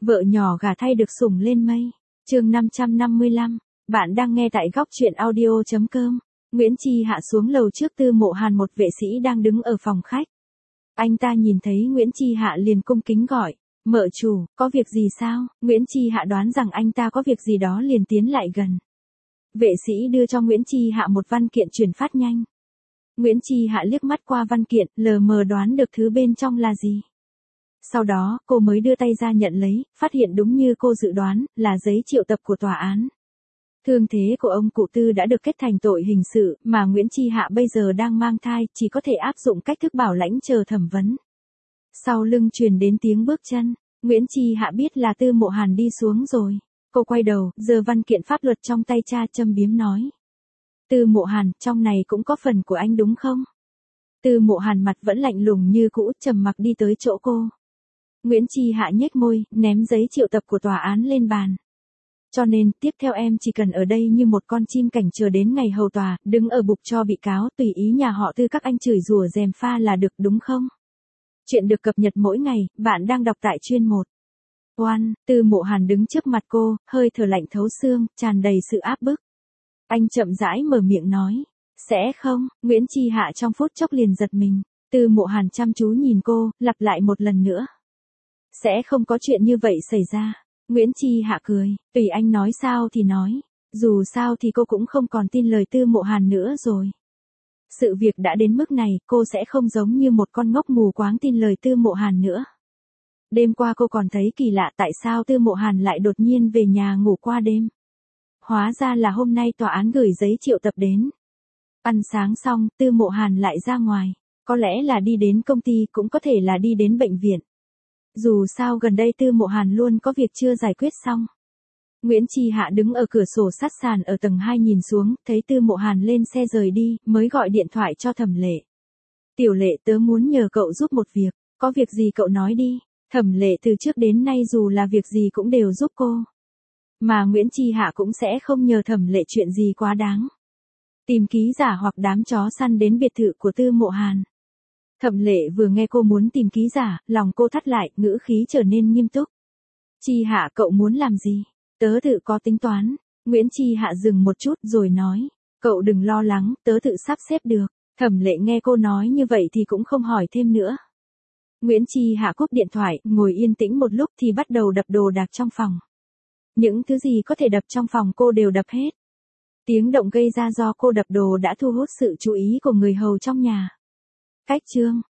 Vợ nhỏ gả thay được sủng lên mây. Chương 555. Bạn đang nghe tại góc truyện audio.com. Nguyễn Chi Hạ xuống lầu trước Tư Mộ Hàn, một vệ sĩ đang đứng ở phòng khách. Anh ta nhìn thấy Nguyễn Chi Hạ liền cung kính gọi, "Mợ chủ, có việc gì sao?" Nguyễn Chi Hạ đoán rằng anh ta có việc gì đó liền tiến lại gần. Vệ sĩ đưa cho Nguyễn Chi Hạ một văn kiện chuyển phát nhanh. Nguyễn Chi Hạ liếc mắt qua văn kiện, lờ mờ đoán được thứ bên trong là gì. Sau đó, cô mới đưa tay ra nhận lấy, phát hiện đúng như cô dự đoán, là giấy triệu tập của tòa án. Thương thế của ông cụ Tư đã được kết thành tội hình sự, mà Nguyễn Chi Hạ bây giờ đang mang thai, chỉ có thể áp dụng cách thức bảo lãnh chờ thẩm vấn. Sau lưng truyền đến tiếng bước chân, Nguyễn Chi Hạ biết là Tư Mộ Hàn đi xuống rồi. Cô quay đầu, giơ văn kiện pháp luật trong tay cha, châm biếm nói. "Tư Mộ Hàn, trong này cũng có phần của anh đúng không?" Tư Mộ Hàn mặt vẫn lạnh lùng như cũ, trầm mặc đi tới chỗ cô. Nguyễn Chi Hạ nhếch môi, ném giấy triệu tập của tòa án lên bàn. "Cho nên, tiếp theo em chỉ cần ở đây như một con chim cảnh chờ đến ngày hầu tòa, đứng ở bục cho bị cáo, tùy ý nhà họ Tư các anh chửi rủa gièm pha là được đúng không?" Chuyện được cập nhật mỗi ngày, bạn đang đọc tại chuyên 1. Oan. Tư Mộ Hàn đứng trước mặt cô, hơi thở lạnh thấu xương, tràn đầy sự áp bức. Anh chậm rãi mở miệng nói. "Sẽ không." Nguyễn Chi Hạ trong phút chốc liền giật mình. Tư Mộ Hàn chăm chú nhìn cô, lặp lại một lần nữa. "Sẽ không có chuyện như vậy xảy ra." Nguyễn Chi Hạ cười, "Tùy anh nói sao thì nói. Dù sao thì cô cũng không còn tin lời Tư Mộ Hàn nữa rồi. Sự việc đã đến mức này, cô sẽ không giống như một con ngốc mù quáng tin lời Tư Mộ Hàn nữa." Đêm qua cô còn thấy kỳ lạ tại sao Tư Mộ Hàn lại đột nhiên về nhà ngủ qua đêm. Hóa ra là hôm nay tòa án gửi giấy triệu tập đến. Ăn sáng xong, Tư Mộ Hàn lại ra ngoài. Có lẽ là đi đến công ty, cũng có thể là đi đến bệnh viện. Dù sao gần đây Tư Mộ Hàn luôn có việc chưa giải quyết xong. Nguyễn Chi Hạ đứng ở cửa sổ sát sàn ở tầng 2 nhìn xuống, thấy Tư Mộ Hàn lên xe rời đi, mới gọi điện thoại cho Thẩm Lệ. "Tiểu Lệ, tớ muốn nhờ cậu giúp một việc." "Có việc gì cậu nói đi." Thẩm Lệ từ trước đến nay dù là việc gì cũng đều giúp cô. Mà Nguyễn Chi Hạ cũng sẽ không nhờ Thẩm Lệ chuyện gì quá đáng. Tìm ký giả hoặc đám chó săn đến biệt thự của Tư Mộ Hàn. Thẩm Lệ vừa nghe cô muốn tìm ký giả, lòng cô thắt lại, ngữ khí trở nên nghiêm túc. "Chi Hạ, cậu muốn làm gì?" "Tớ tự có tính toán." Nguyễn Chi Hạ dừng một chút rồi nói. "Cậu đừng lo lắng, tớ tự sắp xếp được." Thẩm Lệ nghe cô nói như vậy thì cũng không hỏi thêm nữa. Nguyễn Chi Hạ cúp điện thoại, ngồi yên tĩnh một lúc thì bắt đầu đập đồ đạc trong phòng. Những thứ gì có thể đập trong phòng cô đều đập hết. Tiếng động gây ra do cô đập đồ đã thu hút sự chú ý của người hầu trong nhà. Cách chương